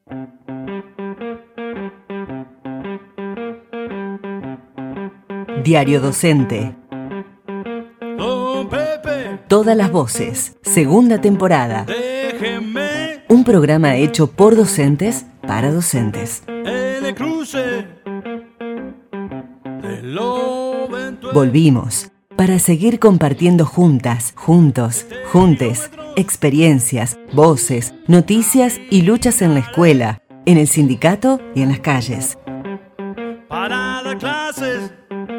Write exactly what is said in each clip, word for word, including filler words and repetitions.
Diario Docente. Todas las voces, segunda temporada. Un programa hecho por docentes para docentes. Volvimos para seguir compartiendo juntas, juntos, juntes, experiencias, voces, noticias y luchas en la escuela, en el sindicato y en las calles. Para dar clases.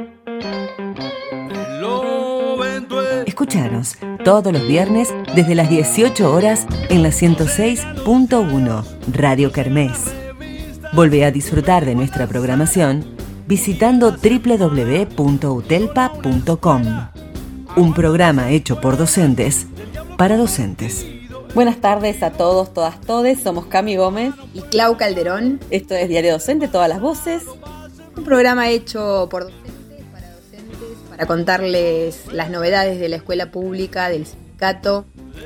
Escuchanos todos los viernes desde las dieciocho horas en la ciento seis punto uno Radio Kermés. Volvé a disfrutar de nuestra programación visitando doble u doble u doble u punto utelpa punto com. Un programa hecho por docentes para docentes. Buenas tardes a todos, todas, todes. Somos Cami Gómez y Clau Calderón. Esto es Diario Docente, todas las voces. Un programa hecho por docentes para docentes para contarles las novedades de la escuela pública, del sindicato,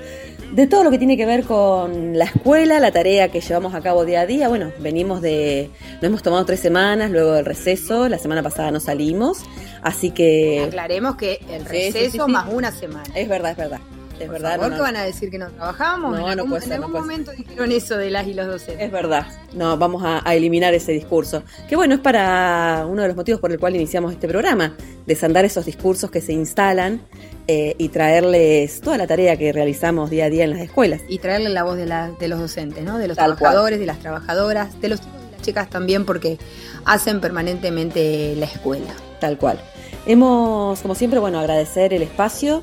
de todo lo que tiene que ver con la escuela, la tarea que llevamos a cabo día a día. Bueno, venimos de... Nos hemos tomado tres semanas luego del receso. La semana pasada no salimos, así que... Aclaremos que el receso sí, sí, sí, sí. más una semana. Es verdad, es verdad. Es Por verdad, favor, no, que van a decir que no trabajamos. No, en no algún, puede ser, en algún no puede momento ser. Dijeron eso de las y los docentes. Es verdad. No, vamos a, a eliminar ese discurso. Que bueno, es para uno de los motivos por el cual iniciamos este programa, desandar esos discursos que se instalan eh, y traerles toda la tarea que realizamos día a día en las escuelas. Y traerle la voz de, la, de los docentes, ¿no? De los Tal trabajadores, cual. de las trabajadoras, de los chicos y las chicas también, porque hacen permanentemente la escuela. Tal cual. Hemos, como siempre, bueno, agradecer el espacio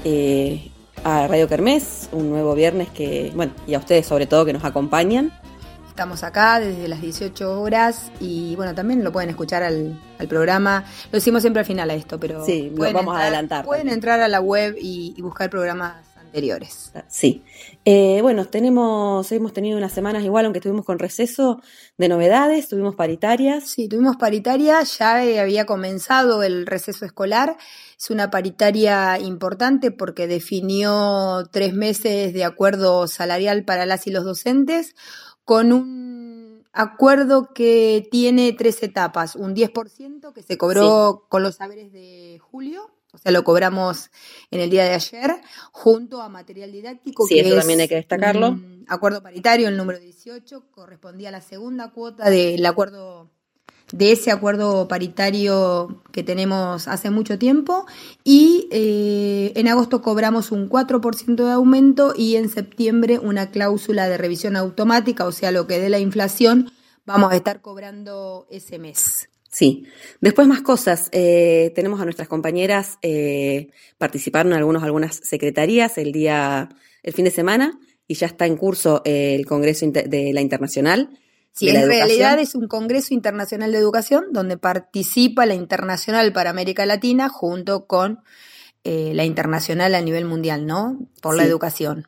eh, a Radio Kermés, un nuevo viernes que, bueno, y a ustedes sobre todo que nos acompañan. Estamos acá desde las dieciocho horas y bueno, también lo pueden escuchar al, al programa. Lo decimos siempre al final a esto, pero sí, lo vamos a adelantar. Pueden también entrar a la web y, y buscar programas anteriores. Sí. Eh, bueno, tenemos, hemos tenido unas semanas igual, aunque estuvimos con receso, de novedades, tuvimos paritarias. Sí, tuvimos paritaria, ya eh, había comenzado el receso escolar. Es una paritaria importante porque definió tres meses de acuerdo salarial para las y los docentes, con un acuerdo que tiene tres etapas, un diez por ciento que se cobró sí. con los saberes de julio, o sea, lo cobramos en el día de ayer, junto a material didáctico. Sí, que eso es también hay que destacarlo. Un acuerdo paritario, el número dieciocho, correspondía a la segunda cuota del acuerdo, de ese acuerdo paritario que tenemos hace mucho tiempo, y eh, en agosto cobramos un cuatro por ciento de aumento y en septiembre una cláusula de revisión automática, o sea, lo que dé la inflación, vamos a estar cobrando ese mes. Sí, después más cosas. Eh, tenemos a nuestras compañeras, eh, participaron algunos, algunas secretarías el día, el fin de semana, y ya está en curso eh, el Congreso Inter- de la Internacional. Sí, en realidad es un Congreso Internacional de Educación donde participa la Internacional para América Latina junto con eh, la Internacional a nivel mundial, ¿no? Por sí. la educación.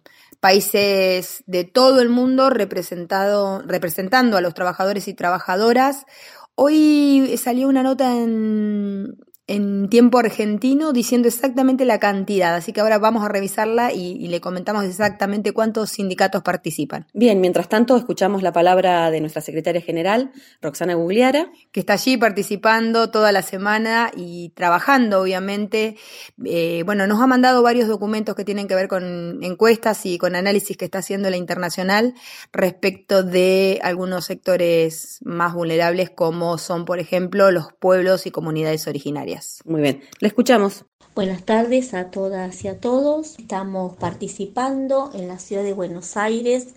Países de todo el mundo representado, representando a los trabajadores y trabajadoras. Hoy salió una nota en, en tiempo argentino diciendo exactamente la cantidad, así que ahora vamos a revisarla y, y le comentamos exactamente cuántos sindicatos participan. Bien, mientras tanto escuchamos la palabra de nuestra secretaria general, Roxana Gugliara, que está allí participando toda la semana y trabajando, obviamente. Eh, bueno, nos ha mandado varios documentos que tienen que ver con encuestas y con análisis que está haciendo la Internacional respecto de algunos sectores más vulnerables, como son, por ejemplo, los pueblos y comunidades originarias. Muy bien, le escuchamos. Buenas tardes a todas y a todos. Estamos participando en la ciudad de Buenos Aires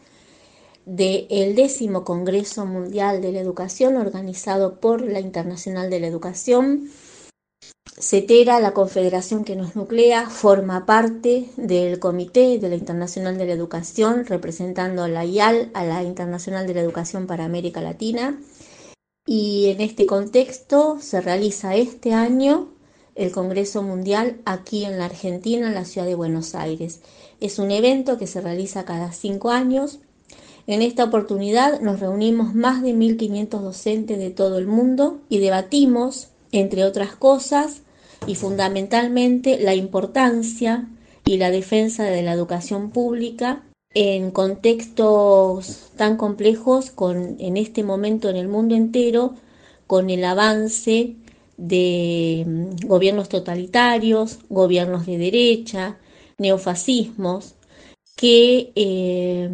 del décimo Congreso Mundial de la Educación organizado por la Internacional de la Educación. CETERA, la confederación que nos nuclea, forma parte del Comité de la Internacional de la Educación, representando a la I A L, a la Internacional de la Educación para América Latina. Y en este contexto se realiza este año el Congreso Mundial aquí en la Argentina, en la ciudad de Buenos Aires. Es un evento que se realiza cada cinco años. En esta oportunidad nos reunimos más de mil quinientos docentes de todo el mundo y debatimos, entre otras cosas, y fundamentalmente la importancia y la defensa de la educación pública en contextos tan complejos, con, en este momento en el mundo entero, con el avance de mm, gobiernos totalitarios, gobiernos de derecha, neofascismos, que eh,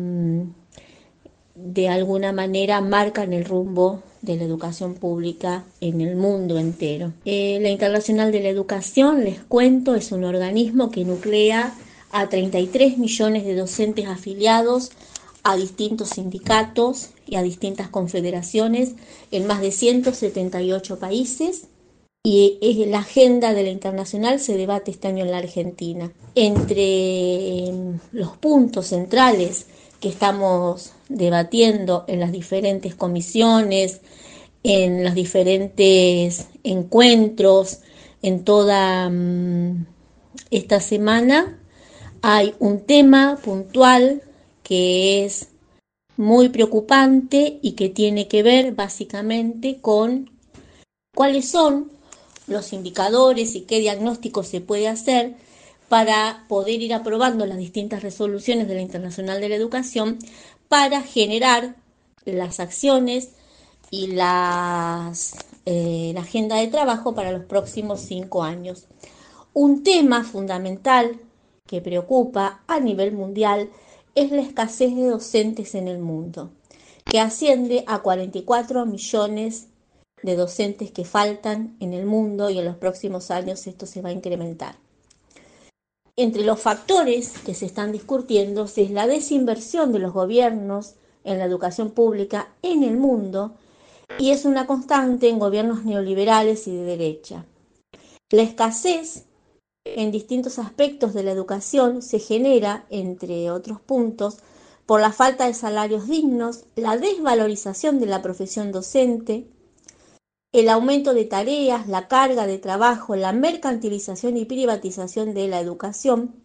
de alguna manera marcan el rumbo de la educación pública en el mundo entero. Eh, la Internacional de la Educación, les cuento, es un organismo que nuclea a treinta y tres millones de docentes afiliados a distintos sindicatos y a distintas confederaciones en más de ciento setenta y ocho países. Y la agenda de la Internacional se debate este año en la Argentina. Entre los puntos centrales que estamos debatiendo en las diferentes comisiones, en los diferentes encuentros, en toda um, esta semana, hay un tema puntual que es muy preocupante y que tiene que ver básicamente con cuáles son los indicadores y qué diagnóstico se puede hacer para poder ir aprobando las distintas resoluciones de la Internacional de la Educación para generar las acciones y las, eh, la agenda de trabajo para los próximos cinco años. Un tema fundamental que preocupa a nivel mundial es la escasez de docentes en el mundo, que asciende a cuarenta y cuatro millones de docentes que faltan en el mundo, y en los próximos años esto se va a incrementar. Entre los factores que se están discutiendo es la desinversión de los gobiernos en la educación pública en el mundo, y es una constante en gobiernos neoliberales y de derecha. La escasez en distintos aspectos de la educación se genera, entre otros puntos, por la falta de salarios dignos, la desvalorización de la profesión docente, el aumento de tareas, la carga de trabajo, la mercantilización y privatización de la educación,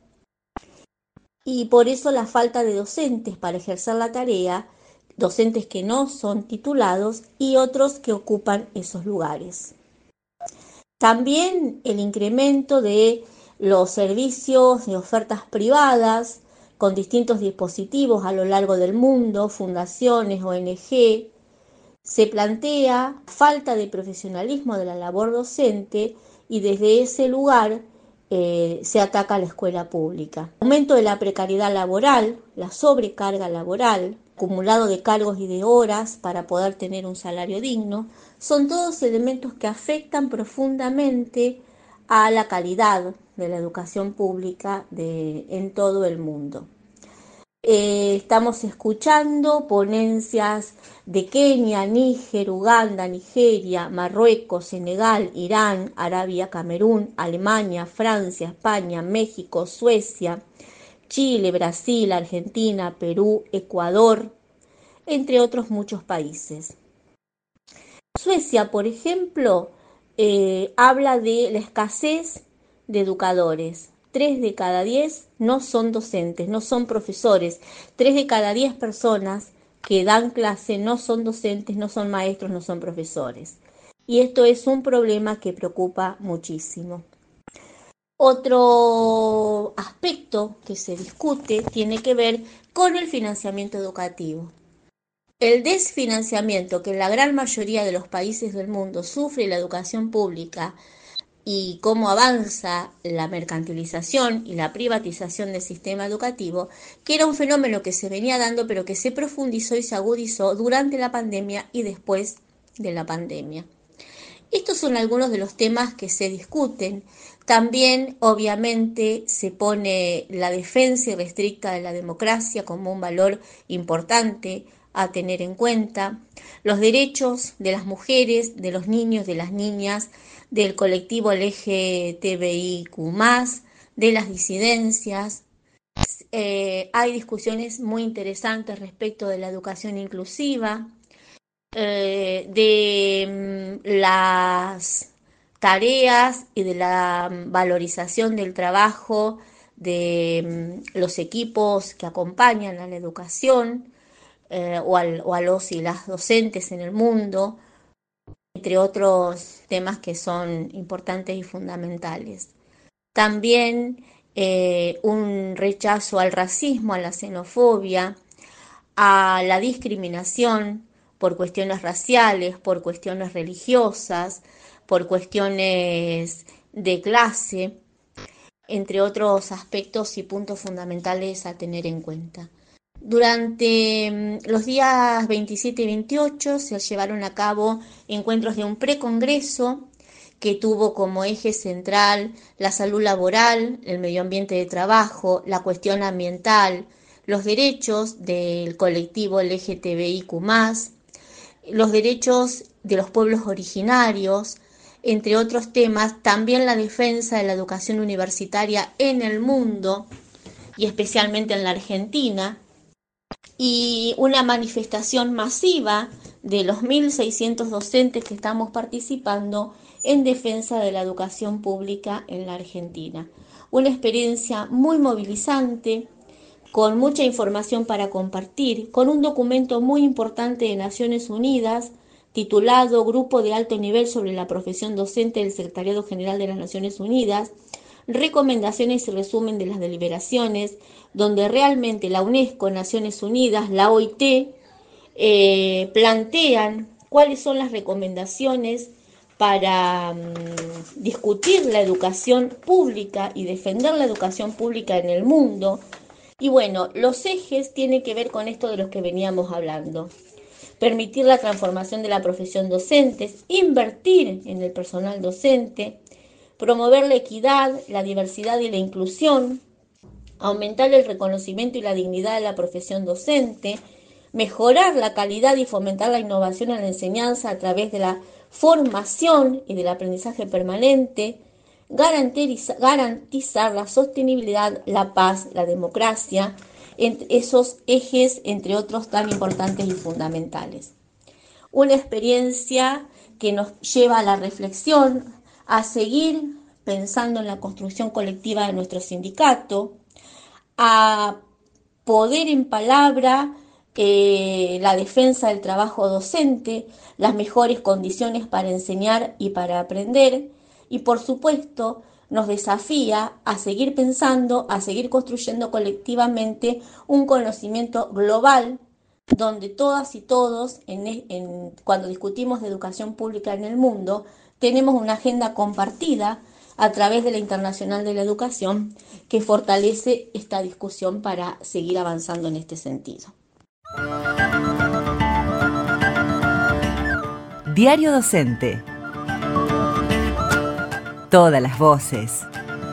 y por eso la falta de docentes para ejercer la tarea, docentes que no son titulados y otros que ocupan esos lugares. También el incremento de los servicios de ofertas privadas con distintos dispositivos a lo largo del mundo, fundaciones, O N G. Se plantea falta de profesionalismo de la labor docente y desde ese lugar eh, se ataca a la escuela pública. Aumento de la precariedad laboral, la sobrecarga laboral, acumulado de cargos y de horas para poder tener un salario digno, son todos elementos que afectan profundamente a la calidad de la educación pública de, en todo el mundo. Eh, estamos escuchando ponencias de Kenia, Níger, Uganda, Nigeria, Marruecos, Senegal, Irán, Arabia, Camerún, Alemania, Francia, España, México, Suecia, Chile, Brasil, Argentina, Perú, Ecuador, entre otros muchos países. Suecia, por ejemplo, eh, habla de la escasez de educadores. Tres de cada diez no son docentes, no son profesores. Tres de cada diez personas que dan clase no son docentes, no son maestros, no son profesores. Y esto es un problema que preocupa muchísimo. Otro aspecto que se discute tiene que ver con el financiamiento educativo. El desfinanciamiento que en la gran mayoría de los países del mundo sufre la educación pública y cómo avanza la mercantilización y la privatización del sistema educativo, que era un fenómeno que se venía dando pero que se profundizó y se agudizó durante la pandemia y después de la pandemia. Estos son algunos de los temas que se discuten. También, obviamente, se pone la defensa irrestricta de la democracia como un valor importante a tener en cuenta, los derechos de las mujeres, de los niños, de las niñas, del colectivo L G T B I Q más, de las disidencias. Eh, hay discusiones muy interesantes respecto de la educación inclusiva, eh, de mm, las tareas y de la valorización del trabajo de mm, los equipos que acompañan a la educación, Eh, o, al, o a los y las docentes en el mundo, entre otros temas que son importantes y fundamentales. También eh, un rechazo al racismo, a la xenofobia, a la discriminación por cuestiones raciales, por cuestiones religiosas, por cuestiones de clase, entre otros aspectos y puntos fundamentales a tener en cuenta. Durante los días veintisiete y veintiocho se llevaron a cabo encuentros de un precongreso que tuvo como eje central la salud laboral, el medio ambiente de trabajo, la cuestión ambiental, los derechos del colectivo L G T B I Q más, los derechos de los pueblos originarios, entre otros temas, también la defensa de la educación universitaria en el mundo y especialmente en la Argentina, y una manifestación masiva de los mil seiscientos docentes que estamos participando en defensa de la educación pública en la Argentina. Una experiencia muy movilizante, con mucha información para compartir, con un documento muy importante de Naciones Unidas titulado Grupo de Alto Nivel sobre la Profesión Docente del Secretariado General de las Naciones Unidas, recomendaciones y resumen de las deliberaciones, donde realmente la UNESCO, Naciones Unidas, la O I T, eh, plantean cuáles son las recomendaciones para um, discutir la educación pública y defender la educación pública en el mundo. Y bueno, los ejes tienen que ver con esto de los que veníamos hablando. Permitir la transformación de la profesión docente, invertir en el personal docente, promover la equidad, la diversidad y la inclusión, aumentar el reconocimiento y la dignidad de la profesión docente, mejorar la calidad y fomentar la innovación en la enseñanza a través de la formación y del aprendizaje permanente, garantizar la sostenibilidad, la paz, la democracia, esos ejes, entre otros, tan importantes y fundamentales. Una experiencia que nos lleva a la reflexión, a seguir pensando en la construcción colectiva de nuestro sindicato, a poder en palabra eh, la defensa del trabajo docente, las mejores condiciones para enseñar y para aprender, y por supuesto nos desafía a seguir pensando, a seguir construyendo colectivamente un conocimiento global donde todas y todos, en, en, cuando discutimos de educación pública en el mundo, tenemos una agenda compartida a través de la Internacional de la Educación que fortalece esta discusión para seguir avanzando en este sentido. Diario Docente. Todas las voces.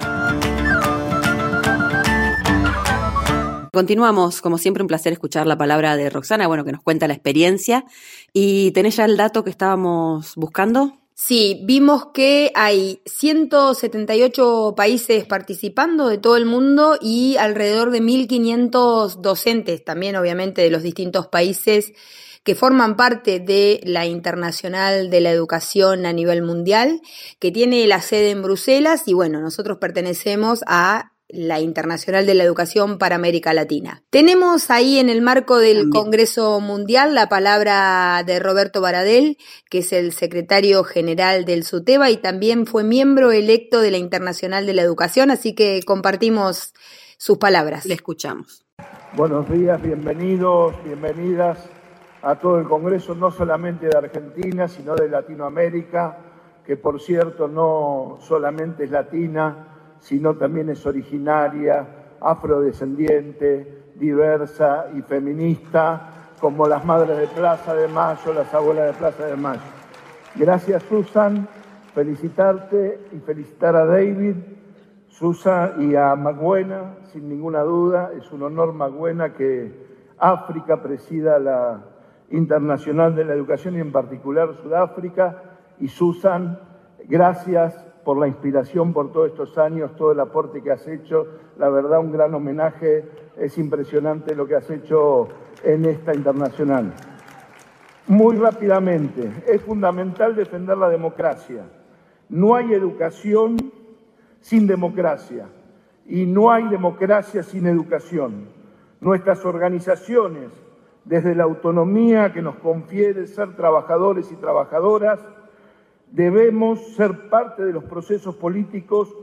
Continuamos, como siempre, un placer escuchar la palabra de Roxana, bueno, que nos cuenta la experiencia. ¿Y tenés ya el dato que estábamos buscando? Sí, vimos que hay ciento setenta y ocho países participando de todo el mundo y alrededor de mil quinientos docentes también, obviamente, de los distintos países que forman parte de la Internacional de la Educación a nivel mundial, que tiene la sede en Bruselas y bueno, nosotros pertenecemos a la Internacional de la Educación para América Latina. Tenemos ahí en el marco del También. Congreso Mundial la palabra de Roberto Baradel, que es el secretario general del SUTEBA y también fue miembro electo de la Internacional de la Educación, así que compartimos sus palabras. Le escuchamos. Buenos días, bienvenidos, bienvenidas a todo el Congreso, no solamente de Argentina, sino de Latinoamérica, que por cierto no solamente es latina, sino también es originaria, afrodescendiente, diversa y feminista, como las madres de Plaza de Mayo, las abuelas de Plaza de Mayo. Gracias, Susan, felicitarte y felicitar a David, Susan y a Magüena, sin ninguna duda, es un honor, Magüena, que África presida la Internacional de la Educación y en particular Sudáfrica. Y Susan, gracias por la inspiración, por todos estos años, todo el aporte que has hecho. La verdad, un gran homenaje. Es impresionante lo que has hecho en esta internacional. Muy rápidamente, es fundamental defender la democracia. No hay educación sin democracia y no hay democracia sin educación. Nuestras organizaciones, desde la autonomía que nos confiere ser trabajadores y trabajadoras, debemos ser parte de los procesos políticos que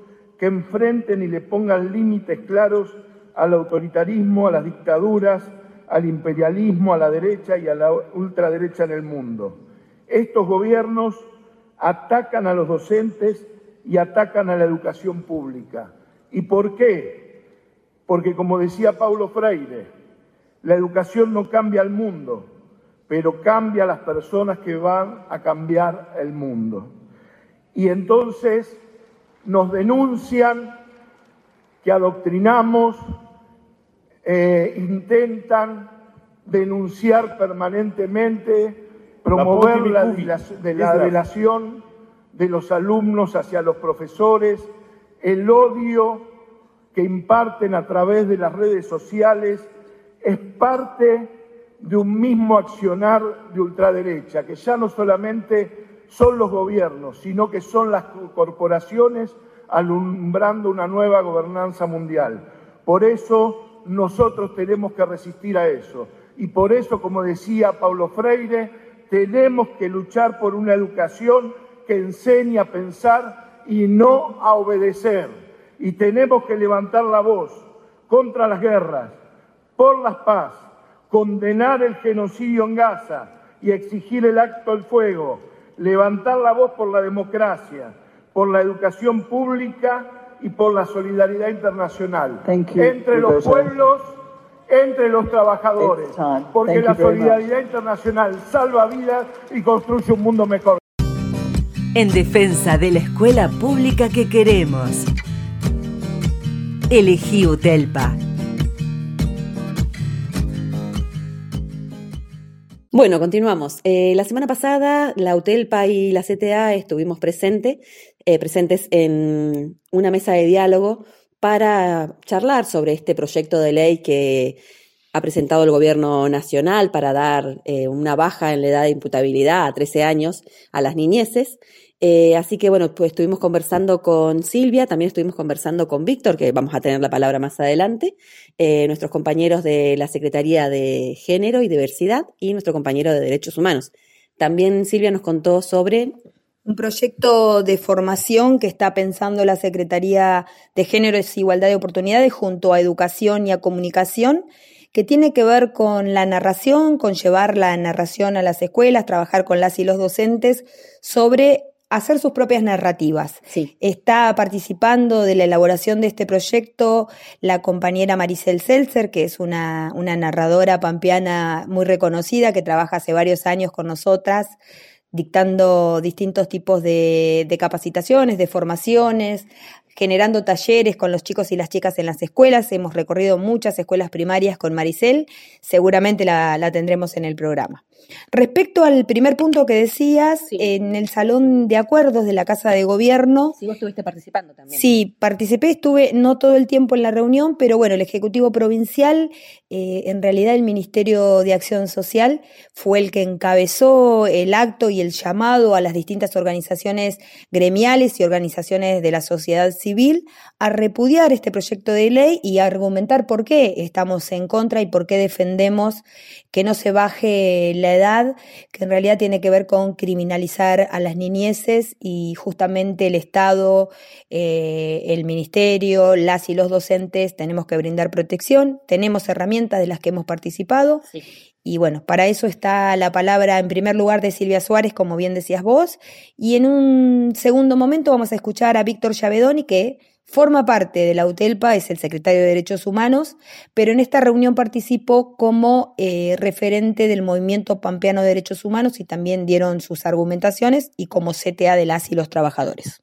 que enfrenten y le pongan límites claros al autoritarismo, a las dictaduras, al imperialismo, a la derecha y a la ultraderecha en el mundo. Estos gobiernos atacan a los docentes y atacan a la educación pública. ¿Y por qué? Porque, como decía Paulo Freire, la educación no cambia el mundo, pero cambia a las personas que van a cambiar el mundo. Y entonces nos denuncian que adoctrinamos, eh, intentan denunciar permanentemente, promover la, la, de la relación de los alumnos hacia los profesores, el odio que imparten a través de las redes sociales, es parte de un mismo accionar de ultraderecha, que ya no solamente son los gobiernos, sino que son las corporaciones alumbrando una nueva gobernanza mundial. Por eso nosotros tenemos que resistir a eso. Y por eso, como decía Paulo Freire, tenemos que luchar por una educación que enseñe a pensar y no a obedecer. Y tenemos que levantar la voz contra las guerras, por la paz, condenar el genocidio en Gaza y exigir el alto el fuego, levantar la voz por la democracia, por la educación pública y por la solidaridad internacional entre los pueblos, entre los trabajadores, porque la solidaridad internacional salva vidas y construye un mundo mejor. En defensa de la escuela pública que queremos. Elegí UTELPA. Bueno, continuamos. Eh, la semana pasada la UTELPA y la C T A estuvimos presente, eh, presentes en una mesa de diálogo para charlar sobre este proyecto de ley que ha presentado el Gobierno Nacional para dar eh, una baja en la edad de imputabilidad a trece años a las niñeces. Eh, así que, bueno, pues estuvimos conversando con Silvia, también estuvimos conversando con Víctor, que vamos a tener la palabra más adelante, eh, nuestros compañeros de la Secretaría de Género y Diversidad y nuestro compañero de Derechos Humanos. También Silvia nos contó sobre un proyecto de formación que está pensando la Secretaría de Género y Igualdad de Oportunidades junto a Educación y a Comunicación, que tiene que ver con la narración, con llevar la narración a las escuelas, trabajar con las y los docentes sobre hacer sus propias narrativas. Sí. Está participando de la elaboración de este proyecto la compañera Maricel Seltzer, que es una, una narradora pampeana muy reconocida, que trabaja hace varios años con nosotras, dictando distintos tipos de, de capacitaciones, de formaciones, generando talleres con los chicos y las chicas en las escuelas. Hemos recorrido muchas escuelas primarias con Maricel, seguramente la, la tendremos en el programa. Respecto al primer punto que decías, sí. En el Salón de Acuerdos de la Casa de Gobierno... Sí, vos estuviste participando también. Sí, participé, estuve no todo el tiempo en la reunión, pero bueno, el Ejecutivo Provincial, eh, en realidad el Ministerio de Acción Social, fue el que encabezó el acto y el llamado a las distintas organizaciones gremiales y organizaciones de la sociedad civil a repudiar este proyecto de ley y a argumentar por qué estamos en contra y por qué defendemos que no se baje la edad, que en realidad tiene que ver con criminalizar a las niñeces, y justamente el Estado, eh, el Ministerio, las y los docentes tenemos que brindar protección, tenemos herramientas de las que hemos participado. Sí. Y bueno, para eso está la palabra en primer lugar de Silvia Suárez, como bien decías vos, y en un segundo momento vamos a escuchar a Víctor Llavedoni, que forma parte de la UTELPA, es el secretario de Derechos Humanos, pero en esta reunión participó como eh, referente del Movimiento Pampeano de Derechos Humanos y también dieron sus argumentaciones, y como C T A de las y los trabajadores.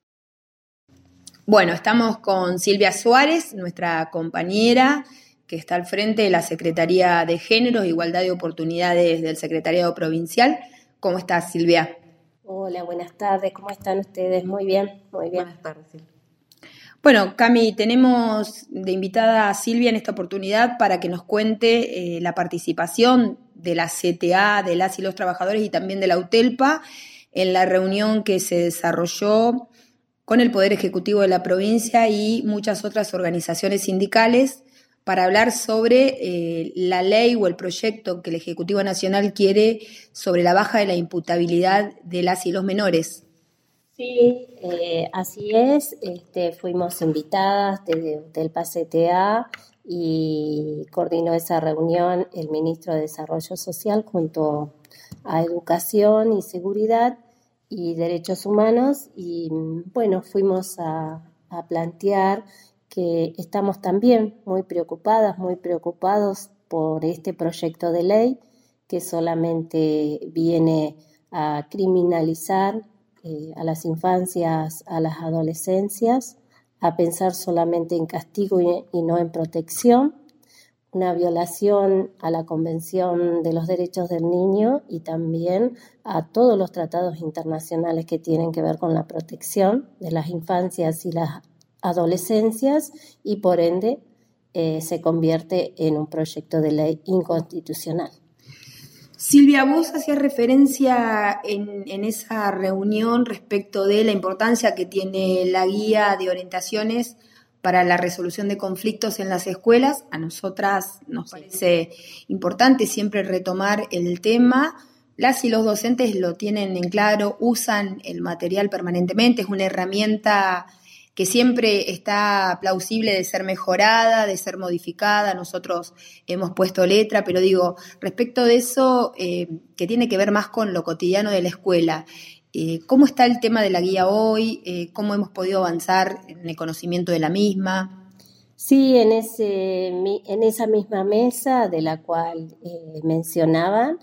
Bueno, estamos con Silvia Suárez, nuestra compañera, que está al frente de la Secretaría de Género e Igualdad de Oportunidades del Secretariado Provincial. ¿Cómo estás, Silvia? Hola, buenas tardes. ¿Cómo están ustedes? Muy bien, muy bien. Buenas tardes, Silvia. Bueno, Cami, tenemos de invitada a Silvia en esta oportunidad para que nos cuente eh, la participación de la C T A, de las y los trabajadores y también de la UTELPA en la reunión que se desarrolló con el Poder Ejecutivo de la provincia y muchas otras organizaciones sindicales para hablar sobre eh, la ley o el proyecto que el Ejecutivo Nacional quiere sobre la baja de la imputabilidad de las y los menores. Sí, eh, así es. Este, fuimos invitadas desde del P A C T A y coordinó esa reunión el ministro de Desarrollo Social junto a Educación y Seguridad y Derechos Humanos, y bueno, fuimos a, a plantear que estamos también muy preocupadas, muy preocupados por este proyecto de ley que solamente viene a criminalizar eh, a las infancias, a las adolescencias, a pensar solamente en castigo y, y no en protección, una violación a la Convención de los Derechos del Niño y también a todos los tratados internacionales que tienen que ver con la protección de las infancias y las adolescencias, y por ende eh, se convierte en un proyecto de ley inconstitucional. Silvia, vos hacías referencia en, en esa reunión respecto de la importancia que tiene la guía de orientaciones para la resolución de conflictos en las escuelas. A nosotras nos parece importante siempre retomar el tema. Las y los docentes lo tienen en claro, usan el material permanentemente, es una herramienta que siempre está plausible de ser mejorada, de ser modificada. Nosotros hemos puesto letra, pero digo, respecto de eso, eh, que tiene que ver más con lo cotidiano de la escuela, eh, ¿cómo está el tema de la guía hoy? Eh, ¿Cómo hemos podido avanzar en el conocimiento de la misma? Sí, en, ese, en esa misma mesa de la cual eh, mencionaban,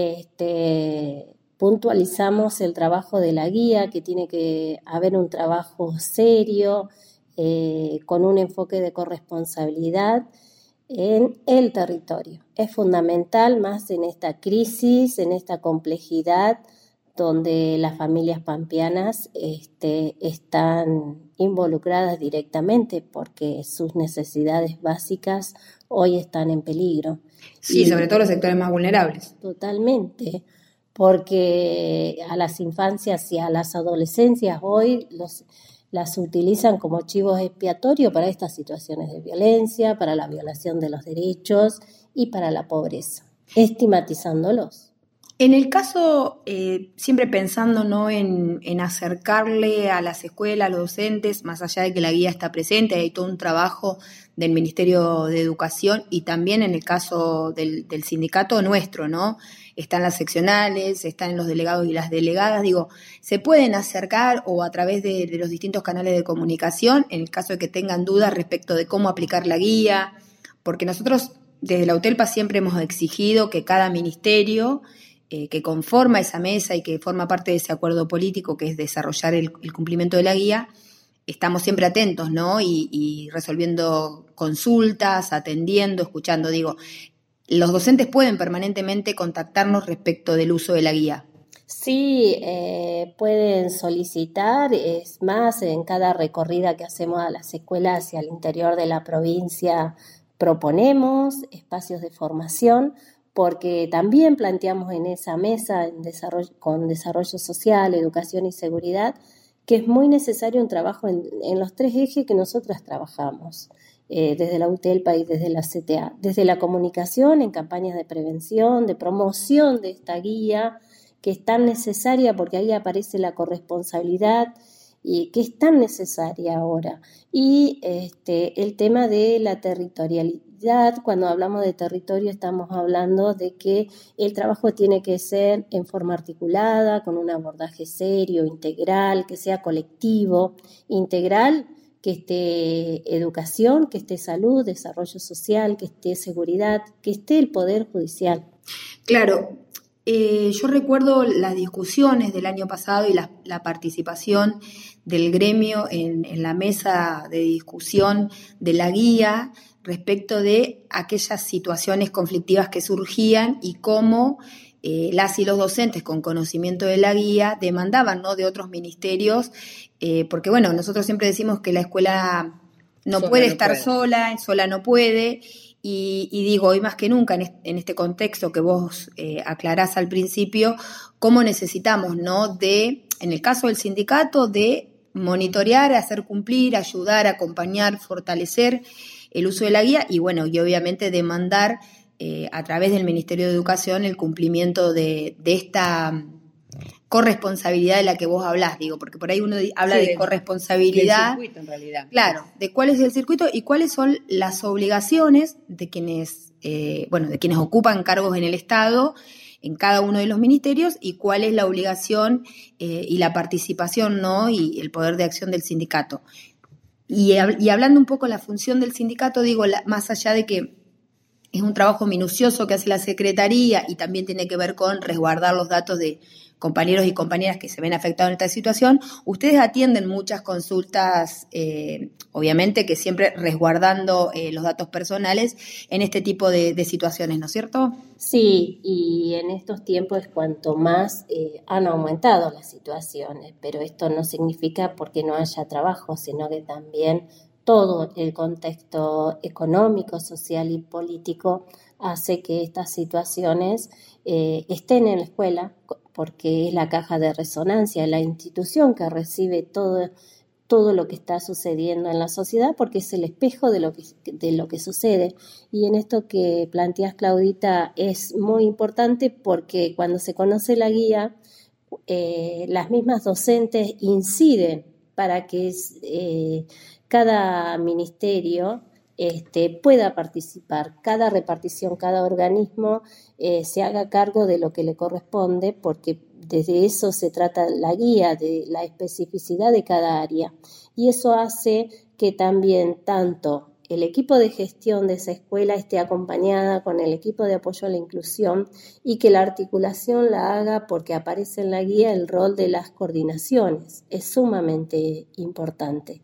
este... puntualizamos el trabajo de la guía, que tiene que haber un trabajo serio, eh, con un enfoque de corresponsabilidad en el territorio. Es fundamental, más en esta crisis, en esta complejidad, donde las familias pampeanas este, están involucradas directamente porque sus necesidades básicas hoy están en peligro. Sí, y, sobre todo los sectores más vulnerables. Totalmente. Porque a las infancias y a las adolescencias hoy los, las utilizan como chivos expiatorios para estas situaciones de violencia, para la violación de los derechos y para la pobreza, estigmatizándolos. En el caso, eh, siempre pensando, ¿no?, en, en acercarle a las escuelas, a los docentes, más allá de que la guía está presente, hay todo un trabajo del Ministerio de Educación y también en el caso del, del sindicato nuestro, ¿no? Están las seccionales, están los delegados y las delegadas, digo, se pueden acercar o a través de, de los distintos canales de comunicación en el caso de que tengan dudas respecto de cómo aplicar la guía, porque nosotros desde la UTELPA siempre hemos exigido que cada ministerio eh, que conforma esa mesa y que forma parte de ese acuerdo político que es desarrollar el, el cumplimiento de la guía, estamos siempre atentos, ¿no? Y, y resolviendo consultas, atendiendo, escuchando, digo, los docentes pueden permanentemente contactarnos respecto del uso de la guía. Sí, eh, pueden solicitar, es más, en cada recorrida que hacemos a las escuelas hacia el interior de la provincia proponemos espacios de formación, porque también planteamos en esa mesa en desarrollo, con desarrollo social, educación y seguridad, que es muy necesario un trabajo en, en los tres ejes que nosotras trabajamos. Eh, desde la UTELPA y desde la C T A, desde la comunicación en campañas de prevención, de promoción de esta guía, que es tan necesaria porque ahí aparece la corresponsabilidad y que es tan necesaria ahora. Y este, el tema de la territorialidad, cuando hablamos de territorio estamos hablando de que el trabajo tiene que ser en forma articulada, con un abordaje serio, integral, que sea colectivo, integral, que esté educación, que esté salud, desarrollo social, que esté seguridad, que esté el Poder Judicial. Claro, eh, yo recuerdo las discusiones del año pasado y la, la participación del gremio en, en la mesa de discusión de la guía respecto de aquellas situaciones conflictivas que surgían y cómo eh, las y los docentes con conocimiento de la guía demandaban, ¿no?, de otros ministerios. Eh, porque bueno, nosotros siempre decimos que la escuela no sola puede no estar puede. sola, sola no puede, y, y digo, hoy más que nunca en este, en este contexto que vos eh, aclarás al principio, cómo necesitamos, ¿no?, de, en el caso del sindicato, de monitorear, hacer cumplir, ayudar, acompañar, fortalecer el uso de la guía y bueno, y obviamente demandar eh, a través del Ministerio de Educación el cumplimiento de, de esta corresponsabilidad de la que vos hablás, digo, porque por ahí uno habla sí, de, de corresponsabilidad. Del circuito, en realidad. Claro, de cuál es el circuito y cuáles son las obligaciones de quienes, eh, bueno, de quienes ocupan cargos en el Estado, en cada uno de los ministerios, y cuál es la obligación eh, y la participación, ¿no? Y el poder de acción del sindicato. Y, y hablando un poco de la función del sindicato, digo, la, más allá de que es un trabajo minucioso que hace la Secretaría y también tiene que ver con resguardar los datos de compañeros y compañeras que se ven afectados en esta situación, ustedes atienden muchas consultas, eh, obviamente que siempre resguardando eh, los datos personales en este tipo de, de situaciones, ¿no es cierto? Sí, y en estos tiempos es cuanto más eh, han aumentado las situaciones, pero esto no significa porque no haya trabajo, sino que también todo el contexto económico, social y político hace que estas situaciones eh, estén en la escuela, porque es la caja de resonancia, la institución que recibe todo, todo lo que está sucediendo en la sociedad, porque es el espejo de lo que, de lo que sucede. Y en esto que planteas, Claudita, es muy importante porque cuando se conoce la guía, eh, las mismas docentes inciden para que eh, cada ministerio Este, pueda participar, cada repartición, cada organismo eh, se haga cargo de lo que le corresponde, porque desde eso se trata la guía, de la especificidad de cada área. Y eso hace que también tanto el equipo de gestión de esa escuela esté acompañada con el equipo de apoyo a la inclusión y que la articulación la haga, porque aparece en la guía el rol de las coordinaciones. Es sumamente importante.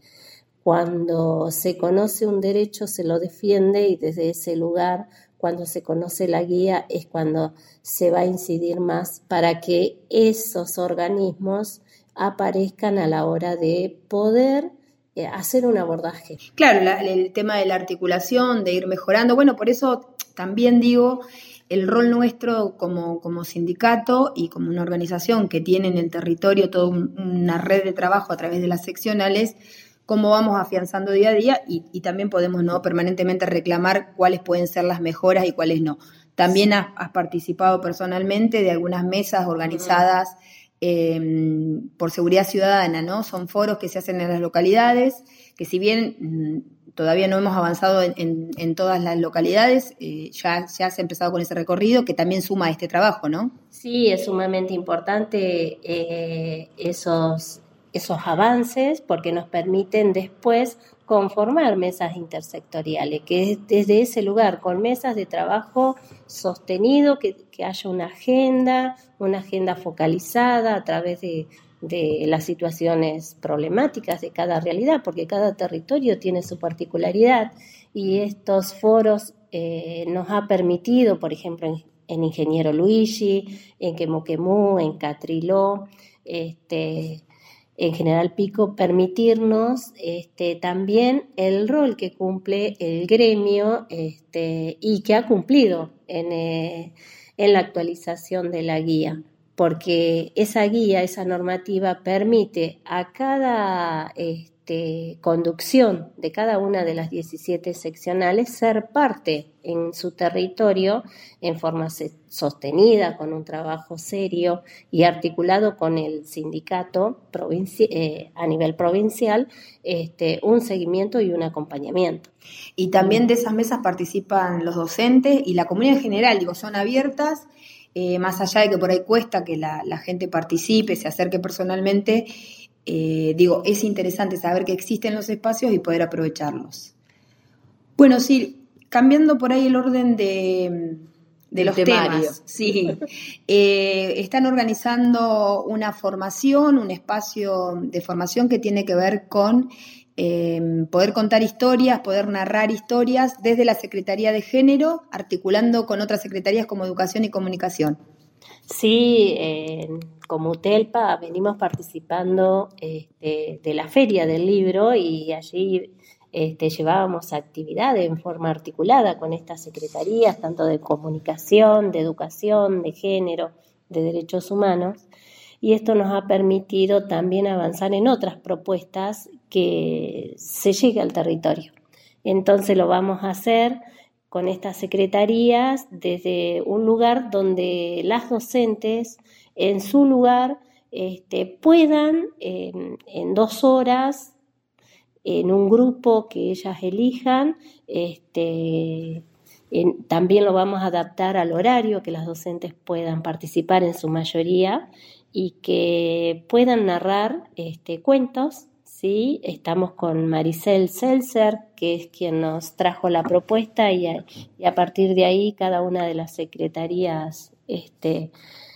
Cuando se conoce un derecho se lo defiende, y desde ese lugar, cuando se conoce la guía, es cuando se va a incidir más para que esos organismos aparezcan a la hora de poder eh, hacer un abordaje. Claro, la, el tema de la articulación, de ir mejorando, bueno, por eso también digo, el rol nuestro como, como sindicato y como una organización que tiene en el territorio toda un, una red de trabajo a través de las seccionales, cómo vamos afianzando día a día y, y también podemos, ¿no?, permanentemente reclamar cuáles pueden ser las mejoras y cuáles no. También has, has participado personalmente de algunas mesas organizadas eh, por seguridad ciudadana, ¿no? Son foros que se hacen en las localidades, que si bien mmm, todavía no hemos avanzado en, en, en todas las localidades, eh, ya, ya se ha empezado con ese recorrido que también suma a este trabajo, ¿no? Sí, es sumamente importante eh, esos... esos avances, porque nos permiten después conformar mesas intersectoriales, que es desde ese lugar, con mesas de trabajo sostenido, que, que haya una agenda, una agenda focalizada a través de, de las situaciones problemáticas de cada realidad, porque cada territorio tiene su particularidad, y estos foros eh, nos ha permitido, por ejemplo, en, en Ingeniero Luigi, en Quemoquemú, en Catriló, este... en General Pico, permitirnos este, también el rol que cumple el gremio este, y que ha cumplido en, eh, en la actualización de la guía, porque esa guía, esa normativa permite a cada este, conducción de cada una de las diecisiete seccionales ser parte en su territorio en forma sostenida, con un trabajo serio y articulado con el sindicato provinci- eh, a nivel provincial, este, un seguimiento y un acompañamiento. Y también de esas mesas participan los docentes y la comunidad en general, digo, son abiertas, eh, más allá de que por ahí cuesta que la, la gente participe, se acerque personalmente, eh, digo, es interesante saber que existen los espacios y poder aprovecharlos. Bueno, sí, cambiando por ahí el orden de, de los temario. temas, sí, eh, están organizando una formación, un espacio de formación que tiene que ver con eh, poder contar historias, poder narrar historias desde la Secretaría de Género, articulando con otras secretarías como Educación y Comunicación. Sí, eh, como UTELPA venimos participando este, de la Feria del Libro, y allí Este, llevábamos actividades en forma articulada con estas secretarías, tanto de comunicación, de educación, de género, de derechos humanos, y esto nos ha permitido también avanzar en otras propuestas que se llegue al territorio. Entonces lo vamos a hacer con estas secretarías desde un lugar donde las docentes en su lugar este, puedan en, en dos horas, en un grupo que ellas elijan, este, en, también lo vamos a adaptar al horario, que las docentes puedan participar en su mayoría y que puedan narrar este, cuentos. ¿Sí? Estamos con Maricel Seltzer, que es quien nos trajo la propuesta, y a, y a partir de ahí cada una de las secretarías este,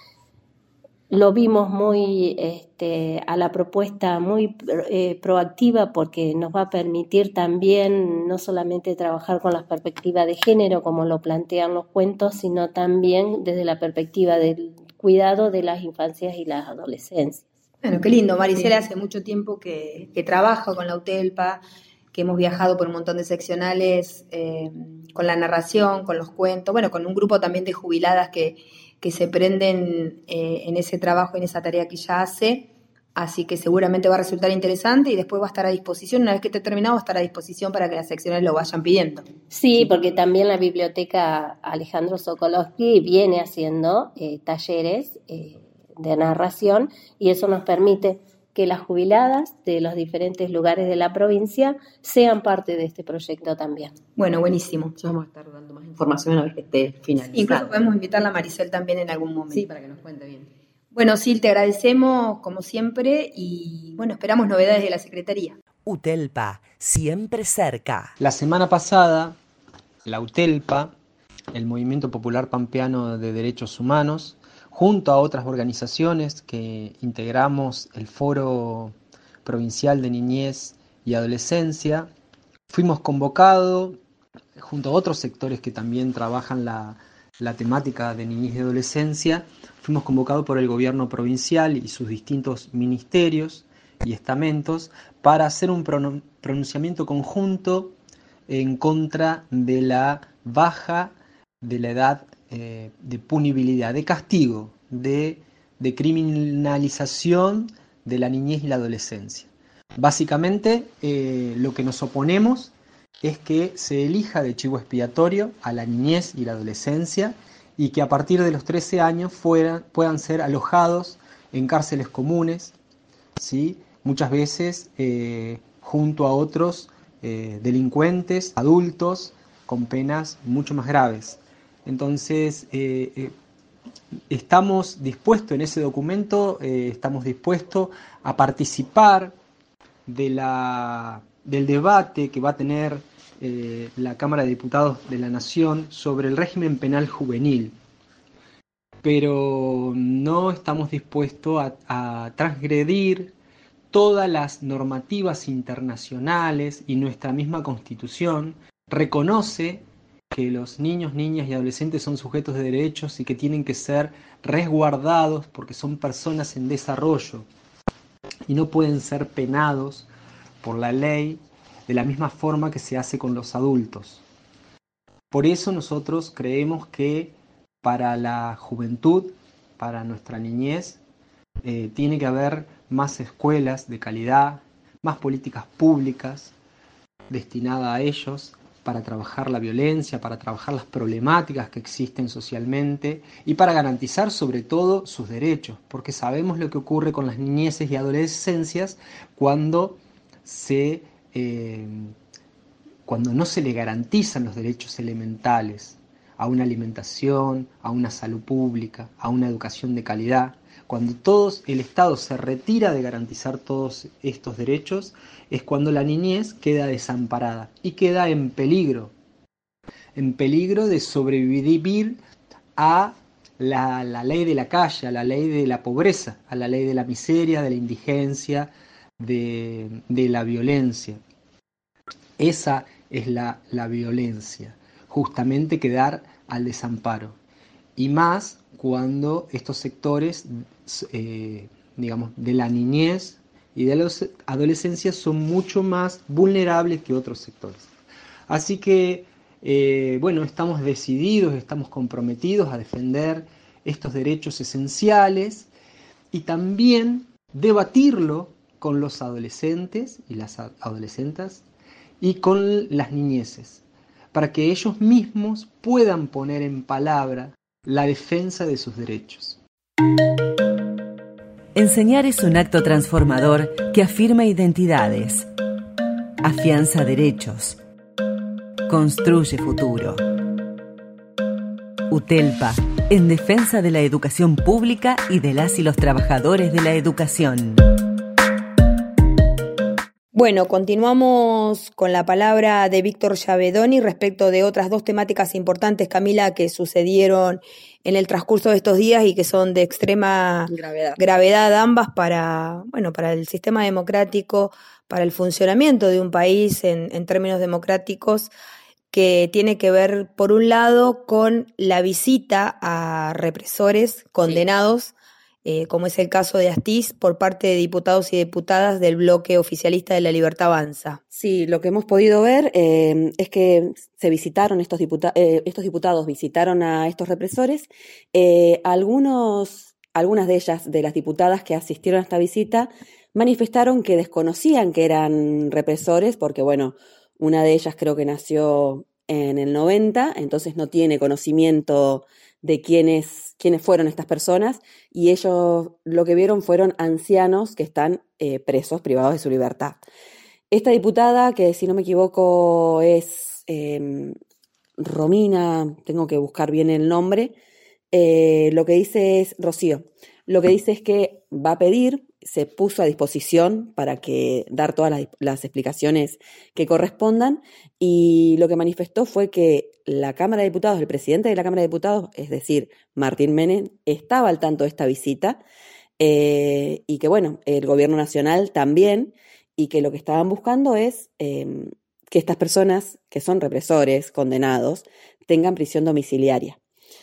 lo vimos muy este, a la propuesta muy eh, proactiva, porque nos va a permitir también no solamente trabajar con la perspectiva de género como lo plantean los cuentos, sino también desde la perspectiva del cuidado de las infancias y las adolescencias. Bueno, qué lindo. Maricela hace mucho tiempo que, que trabaja con la UTELPA, que hemos viajado por un montón de seccionales eh, con la narración, con los cuentos, bueno, con un grupo también de jubiladas que, que se prenden eh, en ese trabajo, en esa tarea que ella hace, así que seguramente va a resultar interesante y después va a estar a disposición, una vez que esté terminado, va a estar a disposición para que las seccionales lo vayan pidiendo. Sí, porque también la biblioteca Alejandro Sokolovsky viene haciendo eh, talleres eh, de narración, y eso nos permite que las jubiladas de los diferentes lugares de la provincia sean parte de este proyecto también. Bueno, buenísimo. Ya vamos a estar dando más información una vez que esté finalizado. Sí, incluso podemos invitarla a Maricel también en algún momento. Sí, para que nos cuente bien. Bueno, Sil, te agradecemos como siempre y bueno, esperamos novedades de la Secretaría. UTELPA, siempre cerca. La semana pasada, la UTELPA, el Movimiento Popular Pampeano de Derechos Humanos, junto a otras organizaciones que integramos el Foro Provincial de Niñez y Adolescencia, fuimos convocados, junto a otros sectores que también trabajan la, la temática de niñez y adolescencia, fuimos convocados por el gobierno provincial y sus distintos ministerios y estamentos para hacer un pronunciamiento conjunto en contra de la baja de la edad Eh, de punibilidad, de castigo, de, de criminalización de la niñez y la adolescencia. Básicamente, eh, lo que nos oponemos es que se elija de chivo expiatorio a la niñez y la adolescencia y que a partir de los trece años fueran, puedan ser alojados en cárceles comunes, ¿sí? Muchas veces eh, junto a otros eh, delincuentes, adultos, con penas mucho más graves. Entonces, eh, eh, estamos dispuestos en ese documento, eh, estamos dispuestos a participar de la, del debate que va a tener eh, la Cámara de Diputados de la Nación sobre el régimen penal juvenil. Pero no estamos dispuestos a, a transgredir todas las normativas internacionales, y nuestra misma Constitución reconoce que los niños, niñas y adolescentes son sujetos de derechos y que tienen que ser resguardados porque son personas en desarrollo y no pueden ser penados por la ley de la misma forma que se hace con los adultos. Por eso nosotros creemos que para la juventud, para nuestra niñez, eh, tiene que haber más escuelas de calidad, más políticas públicas destinadas a ellos, para trabajar la violencia, para trabajar las problemáticas que existen socialmente y para garantizar sobre todo sus derechos, porque sabemos lo que ocurre con las niñeces y adolescencias cuando, se, eh, cuando no se le garantizan los derechos elementales a una alimentación, a una salud pública, a una educación de calidad. Cuando todos, el Estado se retira de garantizar todos estos derechos, es cuando la niñez queda desamparada y queda en peligro, en peligro de sobrevivir a la, la ley de la calle, a la ley de la pobreza, a la ley de la miseria, de la indigencia, de, de la violencia. Esa es la, la violencia, justamente quedar al desamparo. Y más cuando estos sectores, eh, digamos, de la niñez y de la adolescencia son mucho más vulnerables que otros sectores. Así que, eh, bueno, estamos decididos, estamos comprometidos a defender estos derechos esenciales y también debatirlo con los adolescentes y las adolescentes y con las niñeces, para que ellos mismos puedan poner en palabra la defensa de sus derechos. Enseñar es un acto transformador que afirma identidades, afianza derechos, construye futuro. UTELPA, en defensa de la educación pública y de las y los trabajadores de la educación. Bueno, continuamos con la palabra de Víctor Schiavedoni respecto de otras dos temáticas importantes, Camila, que sucedieron en el transcurso de estos días y que son de extrema gravedad, gravedad ambas para, bueno, para el sistema democrático, para el funcionamiento de un país en, en términos democráticos, que tiene que ver, por un lado, con la visita a represores condenados, sí. Eh, como es el caso de Astiz, por parte de diputados y diputadas del bloque oficialista de La Libertad Avanza. Sí, lo que hemos podido ver eh, es que se visitaron estos, diputa- eh, estos diputados, visitaron a estos represores. Eh, algunos, algunas de ellas, de las diputadas que asistieron a esta visita, manifestaron que desconocían que eran represores, porque bueno, una de ellas creo que nació en el noventa, entonces no tiene conocimiento de quiénes, quiénes fueron estas personas, y ellos lo que vieron fueron ancianos que están eh, presos, privados de su libertad. Esta diputada, que si no me equivoco es eh, Romina, tengo que buscar bien el nombre, eh, lo que dice es, Rocío, lo que dice es que va a pedir, se puso a disposición para que dar todas las, las explicaciones que correspondan, y lo que manifestó fue que la Cámara de Diputados, el presidente de la Cámara de Diputados, es decir, Martín Menem, estaba al tanto de esta visita, eh, y que bueno, el gobierno nacional también, y que lo que estaban buscando es eh, que estas personas que son represores, condenados, tengan prisión domiciliaria.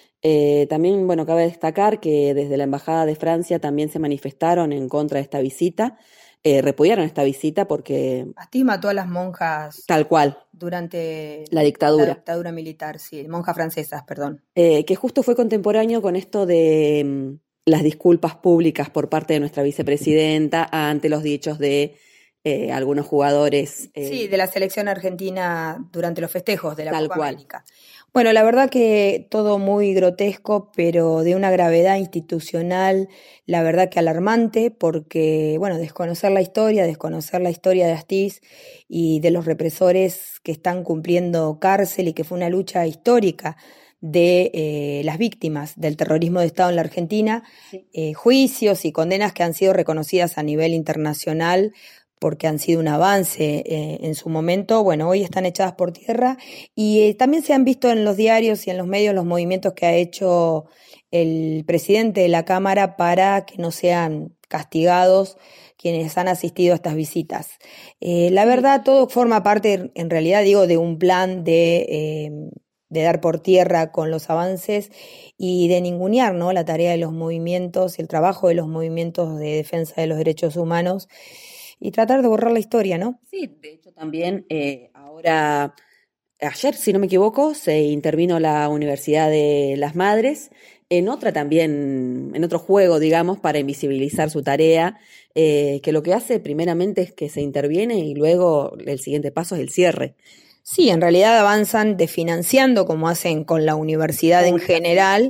Eh, también, bueno, cabe destacar que desde la Embajada de Francia también se manifestaron en contra de esta visita, eh, repudiaron esta visita porque... Astiz mató a las monjas... Tal cual. Durante la dictadura. La dictadura militar, sí, monjas francesas, perdón. Eh, que justo fue contemporáneo con esto de um, las disculpas públicas por parte de nuestra vicepresidenta ante los dichos de eh, algunos jugadores. Eh, sí, de la selección argentina durante los festejos de la Tal Copa cual. América. Bueno, la verdad que todo muy grotesco, pero de una gravedad institucional, la verdad que alarmante, porque, bueno, desconocer la historia, desconocer la historia de Astiz y de los represores que están cumpliendo cárcel y que fue una lucha histórica de eh, las víctimas del terrorismo de Estado en la Argentina, sí. eh, juicios y condenas que han sido reconocidas a nivel internacional porque han sido un avance eh, en su momento, bueno, hoy están echadas por tierra y eh, también se han visto en los diarios y en los medios los movimientos que ha hecho el presidente de la Cámara para que no sean castigados quienes han asistido a estas visitas. Eh, la verdad, todo forma parte, en realidad, digo, de un plan de, eh, de dar por tierra con los avances y de ningunear, ¿no?, la tarea de los movimientos y el trabajo de los movimientos de defensa de los derechos humanos, y tratar de borrar la historia, ¿no? Sí, de hecho también eh, ahora, ayer, si no me equivoco, se intervino la Universidad de las Madres en otra también, en otro juego, digamos, para invisibilizar su tarea, eh, que lo que hace primeramente es que se interviene y luego el siguiente paso es el cierre. Sí, en realidad avanzan desfinanciando, como hacen con la universidad en general.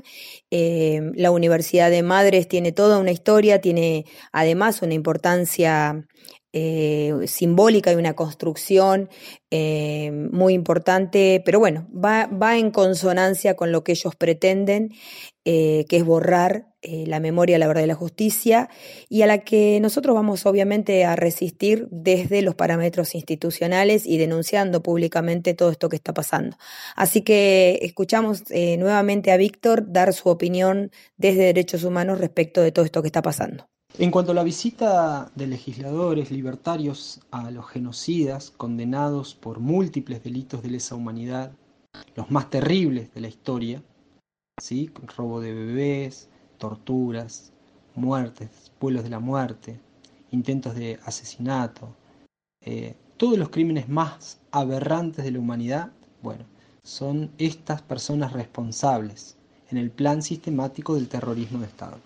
Eh, la Universidad de Madres tiene toda una historia, tiene además una importancia eh, simbólica y una construcción eh, muy importante, pero bueno, va, va en consonancia con lo que ellos pretenden, eh, que es borrar eh, la memoria, la verdad y la justicia, y a la que nosotros vamos obviamente a resistir desde los parámetros institucionales y denunciando públicamente todo esto que está pasando. Así que escuchamos eh, nuevamente a Víctor dar su opinión desde Derechos Humanos respecto de todo esto que está pasando. En cuanto a la visita de legisladores libertarios a los genocidas condenados por múltiples delitos de lesa humanidad, los más terribles de la historia, ¿sí?, robo de bebés, torturas, muertes, vuelos de la muerte, intentos de asesinato, eh, todos los crímenes más aberrantes de la humanidad, bueno, son estas personas responsables en el plan sistemático del terrorismo de Estado.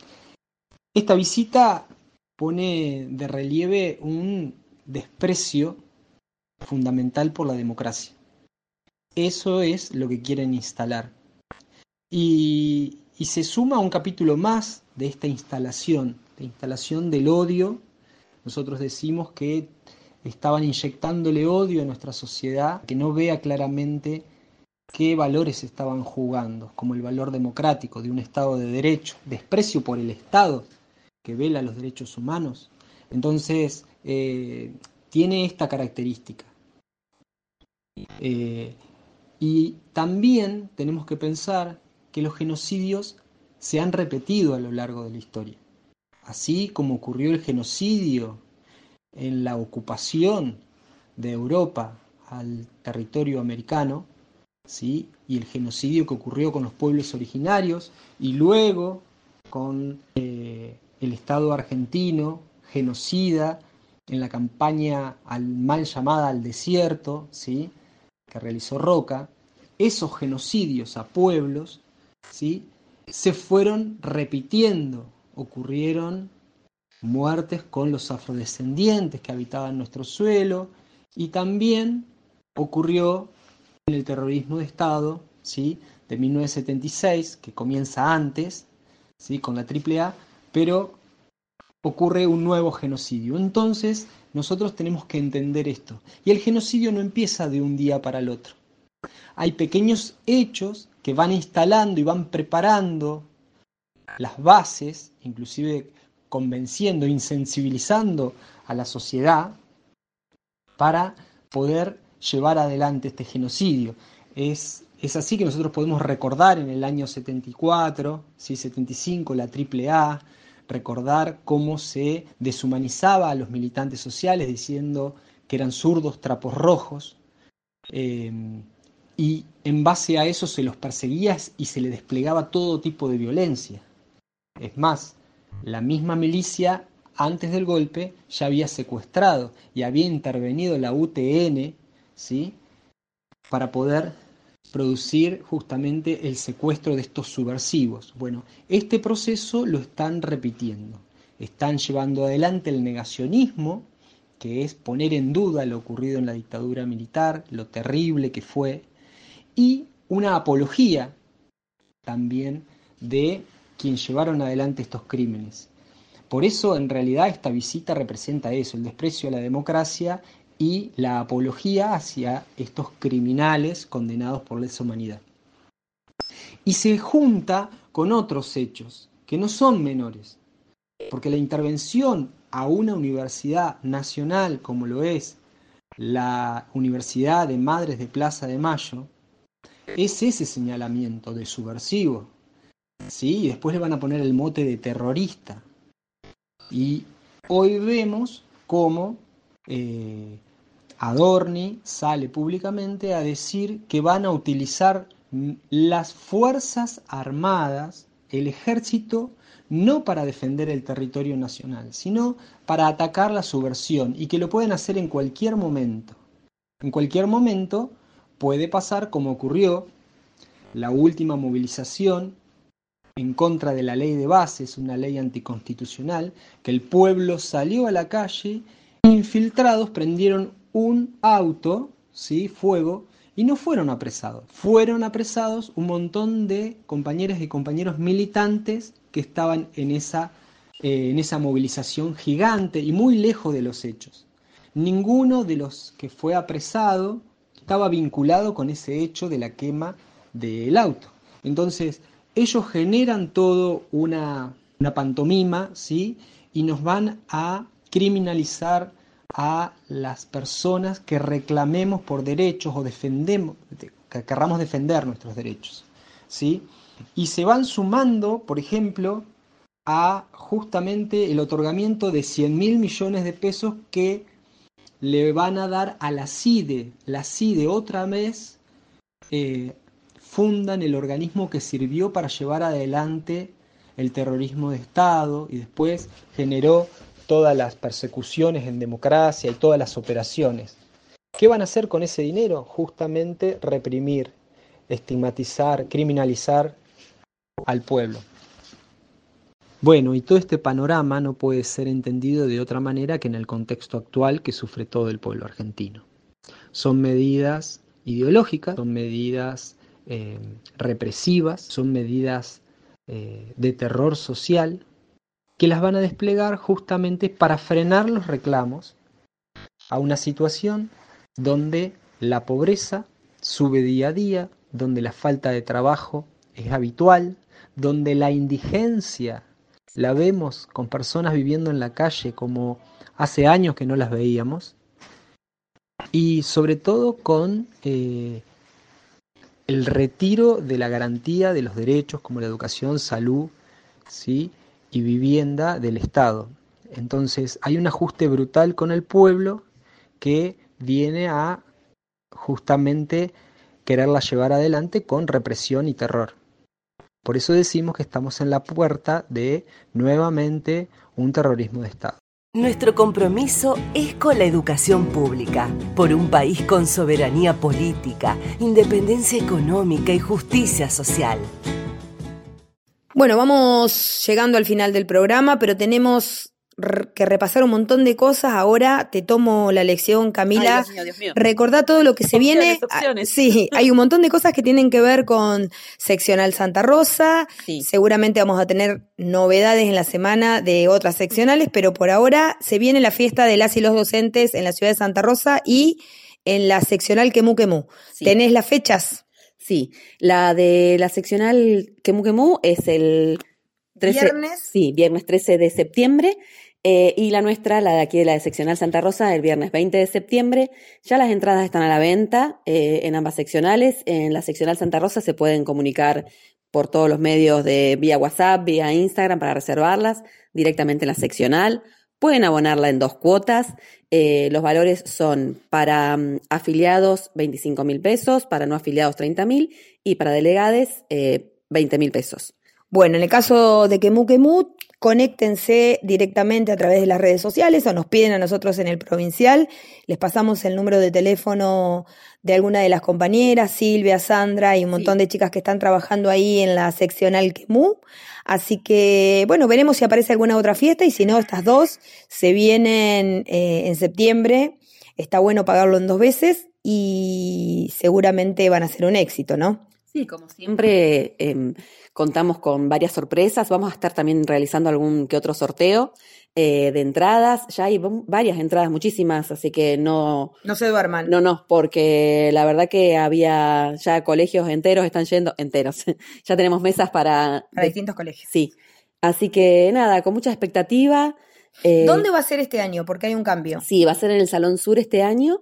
Esta visita pone de relieve un desprecio fundamental por la democracia. Eso es lo que quieren instalar. Y, y se suma un capítulo más de esta instalación de instalación del odio. Nosotros decimos que estaban inyectándole odio a nuestra sociedad, que no vea claramente qué valores estaban jugando, como el valor democrático de un Estado de Derecho, desprecio por el Estado que vela los derechos humanos. Entonces, eh, tiene esta característica. Eh, y también tenemos que pensar que los genocidios se han repetido a lo largo de la historia. Así como ocurrió el genocidio en la ocupación de Europa al territorio americano, ¿sí? Y el genocidio que ocurrió con los pueblos originarios, y luego con eh, el Estado argentino, genocida, en la campaña al, mal llamada al desierto, ¿sí? Que realizó Roca. Esos genocidios a pueblos, ¿sí? Se fueron repitiendo, ocurrieron muertes con los afrodescendientes que habitaban nuestro suelo, y también ocurrió en el terrorismo de Estado, ¿sí? De mil novecientos setenta y seis, que comienza antes, ¿sí? Con la triple A, pero ocurre un nuevo genocidio. Entonces nosotros tenemos que entender esto, y el genocidio no empieza de un día para el otro. Hay pequeños hechos que van instalando y van preparando las bases, inclusive convenciendo, insensibilizando a la sociedad para poder llevar adelante este genocidio. Es, es así que nosotros podemos recordar en el año setenta y cuatro, ¿sí? setenta y cinco, la triple A, recordar cómo se deshumanizaba a los militantes sociales diciendo que eran zurdos trapos rojos, eh, y en base a eso se los perseguía y se les desplegaba todo tipo de violencia. Es más, la misma milicia antes del golpe ya había secuestrado y había intervenido la U T N, ¿sí? Para poder producir justamente el secuestro de estos subversivos. Bueno, este proceso lo están repitiendo. Están llevando adelante el negacionismo, que es poner en duda lo ocurrido en la dictadura militar, lo terrible que fue, y una apología también de quienes llevaron adelante estos crímenes. Por eso, en realidad, esta visita representa eso, el desprecio a la democracia y la apología hacia estos criminales condenados por lesa humanidad. Y se junta con otros hechos que no son menores, porque la intervención a una universidad nacional como lo es la Universidad de Madres de Plaza de Mayo es ese señalamiento de subversivo, ¿sí? Y después le van a poner el mote de terrorista. Y hoy vemos cómo eh, Adorni sale públicamente a decir que van a utilizar las Fuerzas Armadas, el ejército, no para defender el territorio nacional, sino para atacar la subversión, y que lo pueden hacer en cualquier momento. En cualquier momento puede pasar como ocurrió la última movilización en contra de la ley de bases, una ley anticonstitucional, que el pueblo salió a la calle, infiltrados prendieron un auto, ¿sí? Fuego, y no fueron apresados. Fueron apresados un montón de compañeras y compañeros militantes que estaban en esa, eh, en esa movilización gigante y muy lejos de los hechos. Ninguno de los que fue apresado estaba vinculado con ese hecho de la quema del auto. Entonces, ellos generan todo una, una pantomima, ¿sí? Y nos van a criminalizar a las personas que reclamemos por derechos o defendemos, que querramos defender nuestros derechos, ¿sí? Y se van sumando, por ejemplo, a justamente el otorgamiento de cien mil millones de pesos que le van a dar a la CIDE. La CIDE otra vez eh, fundan el organismo que sirvió para llevar adelante el terrorismo de Estado y después generó todas las persecuciones en democracia y todas las operaciones. ¿Qué van a hacer con ese dinero? Justamente reprimir, estigmatizar, criminalizar al pueblo. Bueno, y todo este panorama no puede ser entendido de otra manera que en el contexto actual que sufre todo el pueblo argentino. Son medidas ideológicas, son medidas eh, represivas, son medidas eh, de terror social, que las van a desplegar justamente para frenar los reclamos a una situación donde la pobreza sube día a día, donde la falta de trabajo es habitual, donde la indigencia la vemos con personas viviendo en la calle como hace años que no las veíamos, y sobre todo con eh, el retiro de la garantía de los derechos como la educación, salud, ¿sí?, y vivienda del Estado. Entonces hay un ajuste brutal con el pueblo que viene a justamente quererla llevar adelante con represión y terror. Por eso decimos que estamos en la puerta de nuevamente un terrorismo de Estado. Nuestro compromiso es con la educación pública, por un país con soberanía política, independencia económica y justicia social. Bueno, vamos llegando al final del programa, pero tenemos que repasar un montón de cosas. Ahora te tomo la lección, Camila. Ay, Dios mío, Dios mío. Recordá todo lo que se Opciones, viene. opciones. Sí, hay un montón de cosas que tienen que ver con seccional Santa Rosa. Sí. Seguramente vamos a tener novedades en la semana de otras seccionales, pero por ahora se viene la fiesta de las y los docentes en la ciudad de Santa Rosa y en la seccional Quemú Quemú. Sí. ¿Tenés las fechas? Sí, la de la seccional Quemú Quemú es el trece, ¿Viernes? Sí, viernes trece de septiembre. Eh, y la nuestra, la de aquí de la de seccional Santa Rosa, el viernes veinte de septiembre. Ya las entradas están a la venta eh, en ambas seccionales. En la seccional Santa Rosa se pueden comunicar por todos los medios de vía WhatsApp, vía Instagram para reservarlas directamente en la seccional. Pueden abonarla en dos cuotas. Eh, los valores son para um, afiliados veinticinco mil pesos, para no afiliados treinta mil y para delegades eh, veinte mil pesos. Bueno, en el caso de Quemú Quemú, conéctense directamente a través de las redes sociales o nos piden a nosotros en el provincial. Les pasamos el número de teléfono de alguna de las compañeras, Silvia, Sandra y un montón Sí. de chicas que están trabajando ahí en la seccional Quemú. Así que, bueno, veremos si aparece alguna otra fiesta y si no, estas dos se vienen eh, en septiembre. Está bueno pagarlo en dos veces y seguramente van a ser un éxito, ¿no? Sí, como siempre, eh, contamos con varias sorpresas. Vamos a estar también realizando algún que otro sorteo eh, de entradas. Ya hay v- varias entradas, muchísimas, así que no, No se duerman. no, no, porque la verdad que había ya colegios enteros, están yendo enteros. Ya tenemos mesas para... Para distintos colegios. Sí, así que nada, con mucha expectativa. Eh, ¿Dónde va a ser este año? Porque hay un cambio. Sí, va a ser en el Salón Sur este año.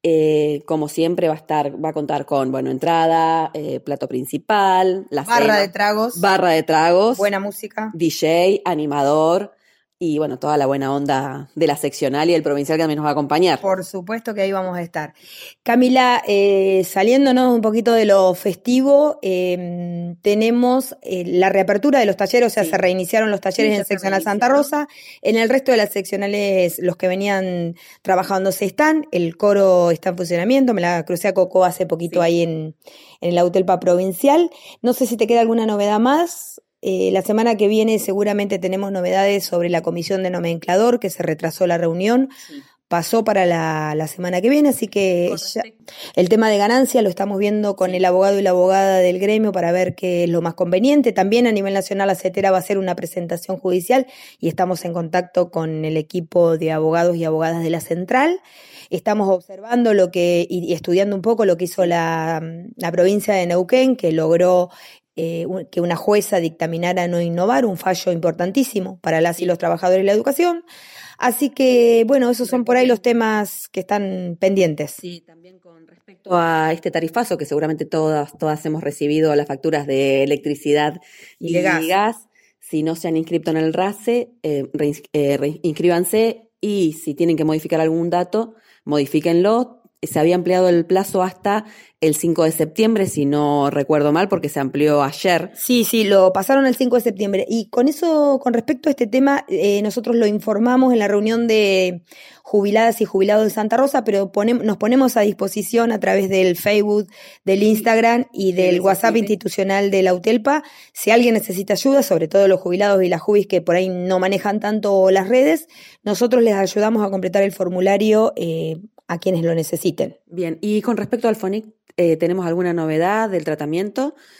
Eh, como siempre va a estar, va a contar con, bueno, entrada, eh, plato principal, la Barra cena, de tragos. barra de tragos, Buena música. D J, animador y bueno, toda la buena onda de la seccional y el provincial que también nos va a acompañar. Por supuesto que ahí vamos a estar. Camila, eh, saliéndonos un poquito de lo festivo, eh, tenemos eh, la reapertura de los talleres, o sea, Sí. se reiniciaron los talleres Sí, ya en se seccional Santa reiniciaron. Rosa. En el resto de las seccionales, los que venían trabajándose están, el coro está en funcionamiento, me la crucé a Coco hace poquito Sí. ahí en, en el Autelpa Provincial. No sé si te queda alguna novedad más. Eh, la semana que viene seguramente tenemos novedades sobre la comisión de nomenclador, que se retrasó la reunión, Sí. pasó para la, la semana que viene, así que Con ya- respecto- el tema de ganancia lo estamos viendo con Sí. el abogado y la abogada del gremio para ver qué es lo más conveniente. También a nivel nacional la CETERA va a hacer una presentación judicial y estamos en contacto con el equipo de abogados y abogadas de la central. Estamos observando lo que y, y estudiando un poco lo que hizo la, la provincia de Neuquén, que logró eh, un- que una jueza dictaminara no innovar, un fallo importantísimo para las y los trabajadores de la educación. Así que, bueno, esos son por ahí los temas que están pendientes. Sí, también con respecto a este tarifazo, que seguramente todas, todas hemos recibido las facturas de electricidad Y y, de gas. gas. Si no se han inscrito en el RACE, eh, reins- eh, reinscríbanse y si tienen que modificar algún dato, modifíquenlo. Se había ampliado el plazo hasta el cinco de septiembre, si no recuerdo mal, porque se amplió ayer. Sí, sí, lo pasaron el cinco de septiembre. Y con eso, con respecto a este tema, eh, nosotros lo informamos en la reunión de jubiladas y jubilados de Santa Rosa, pero ponem- nos ponemos a disposición a través del Facebook, del Instagram y del necesite. WhatsApp institucional de la UTELPA. Si alguien necesita ayuda, sobre todo los jubilados y las jubis que por ahí no manejan tanto las redes, nosotros les ayudamos a completar el formulario eh, a quienes lo necesiten. Bien, y con respecto al FONIC, eh, ¿tenemos alguna novedad del tratamiento?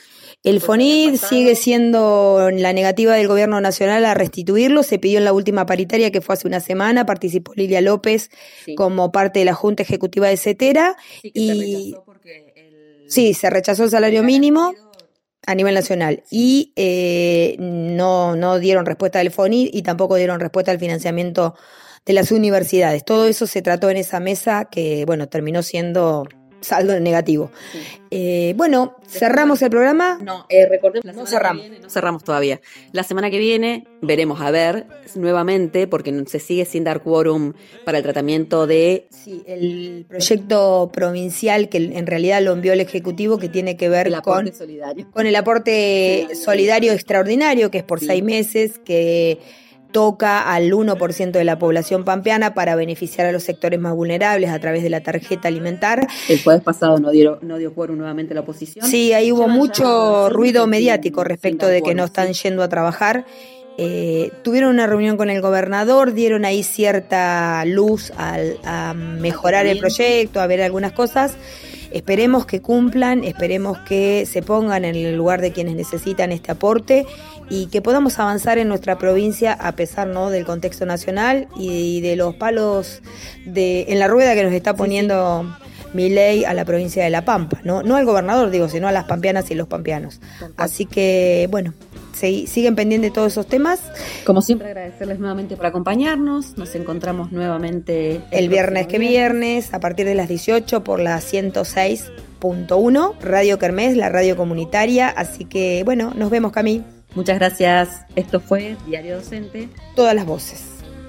El FONID sigue siendo la negativa del gobierno nacional a restituirlo. Se pidió en la última paritaria que fue hace una semana, participó Lilia López sí. como parte de la Junta Ejecutiva de CETERA. Sí, que y se rechazó porque el... sí, se rechazó el salario mínimo a nivel nacional y eh, no, no dieron respuesta del FONID y tampoco dieron respuesta al financiamiento de las universidades. Todo eso se trató en esa mesa que, bueno, terminó siendo saldo negativo. Sí. Eh, bueno, ¿cerramos el programa? No, eh, recordemos, la no cerramos. Viene, no cerramos todavía. La semana que viene veremos a ver nuevamente, porque se sigue sin dar quórum para el tratamiento de... Sí, el proyecto provincial que en realidad lo envió el Ejecutivo, que tiene que ver el con, solidario. con el aporte solidario. solidario extraordinario, que es por sí. seis meses, que... toca al uno por ciento de la población pampeana para beneficiar a los sectores más vulnerables a través de la tarjeta alimentar. El jueves pasado no dio, no dio quórum nuevamente la oposición. Sí, ahí hubo mucho ruido mediático respecto de que no están yendo a trabajar. Eh, tuvieron una reunión con el gobernador, dieron ahí cierta luz al, a mejorar el proyecto, a ver algunas cosas. Esperemos que cumplan, esperemos que se pongan en el lugar de quienes necesitan este aporte y que podamos avanzar en nuestra provincia a pesar, ¿no?, del contexto nacional y de los palos de en la rueda que nos está poniendo sí, sí. Milei a la provincia de La Pampa, ¿no? No al gobernador, digo, sino a las pampeanas y los pampeanos. Así que, bueno, se, siguen pendientes de todos esos temas. Como siempre, agradecerles nuevamente por acompañarnos. Nos encontramos nuevamente el, el viernes que viernes, a partir de las dieciocho por la ciento seis punto uno, Radio Kermés, la radio comunitaria. Así que, bueno, nos vemos, Cami. Muchas gracias. Esto fue Diario Docente. Todas las voces.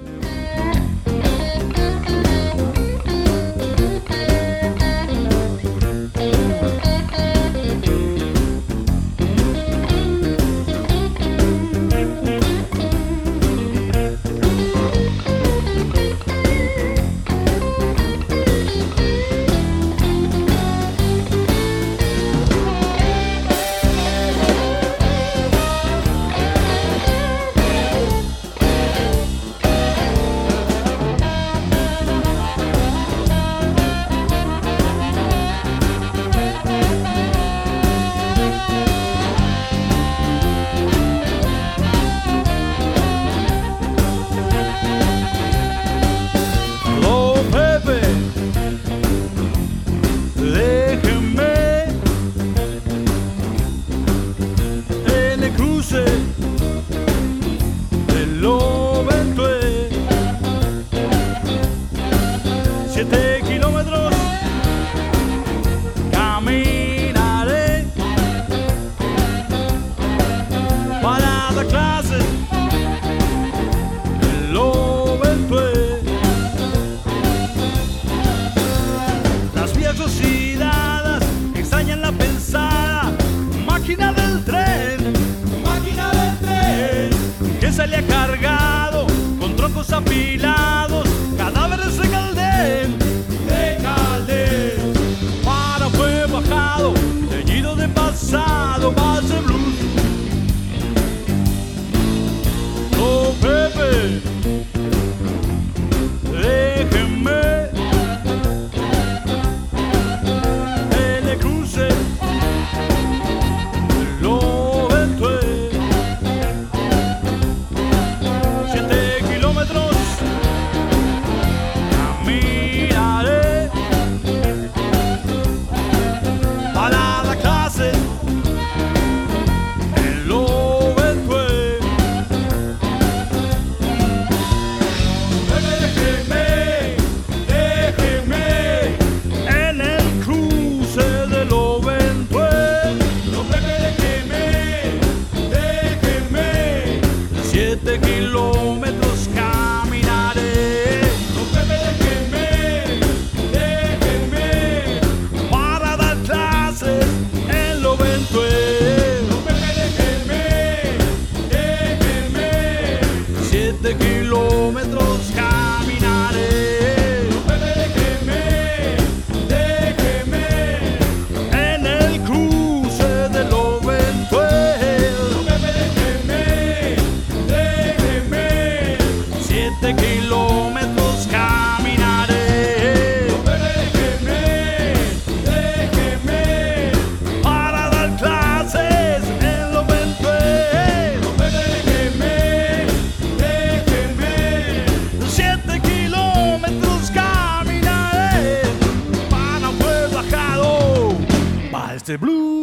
Apilados, cadáveres en Caldén, de Caldén, para fue bajado, teñido de pasado, base blues. Oh, Pepe, déjenme en el cruce, lo ventué, siete kilómetros. Kilómetros caminaré. No Pepe, déjenme, déjenme para dar clases en lo Ventué. No Pepe, déjenme, déjenme siete kilómetros caminaré. No Pepe, déjenme, déjenme en el cruce de lo Ventué. Kilómetros caminaré. Déjeme, déjeme para dar clases Mister Blue.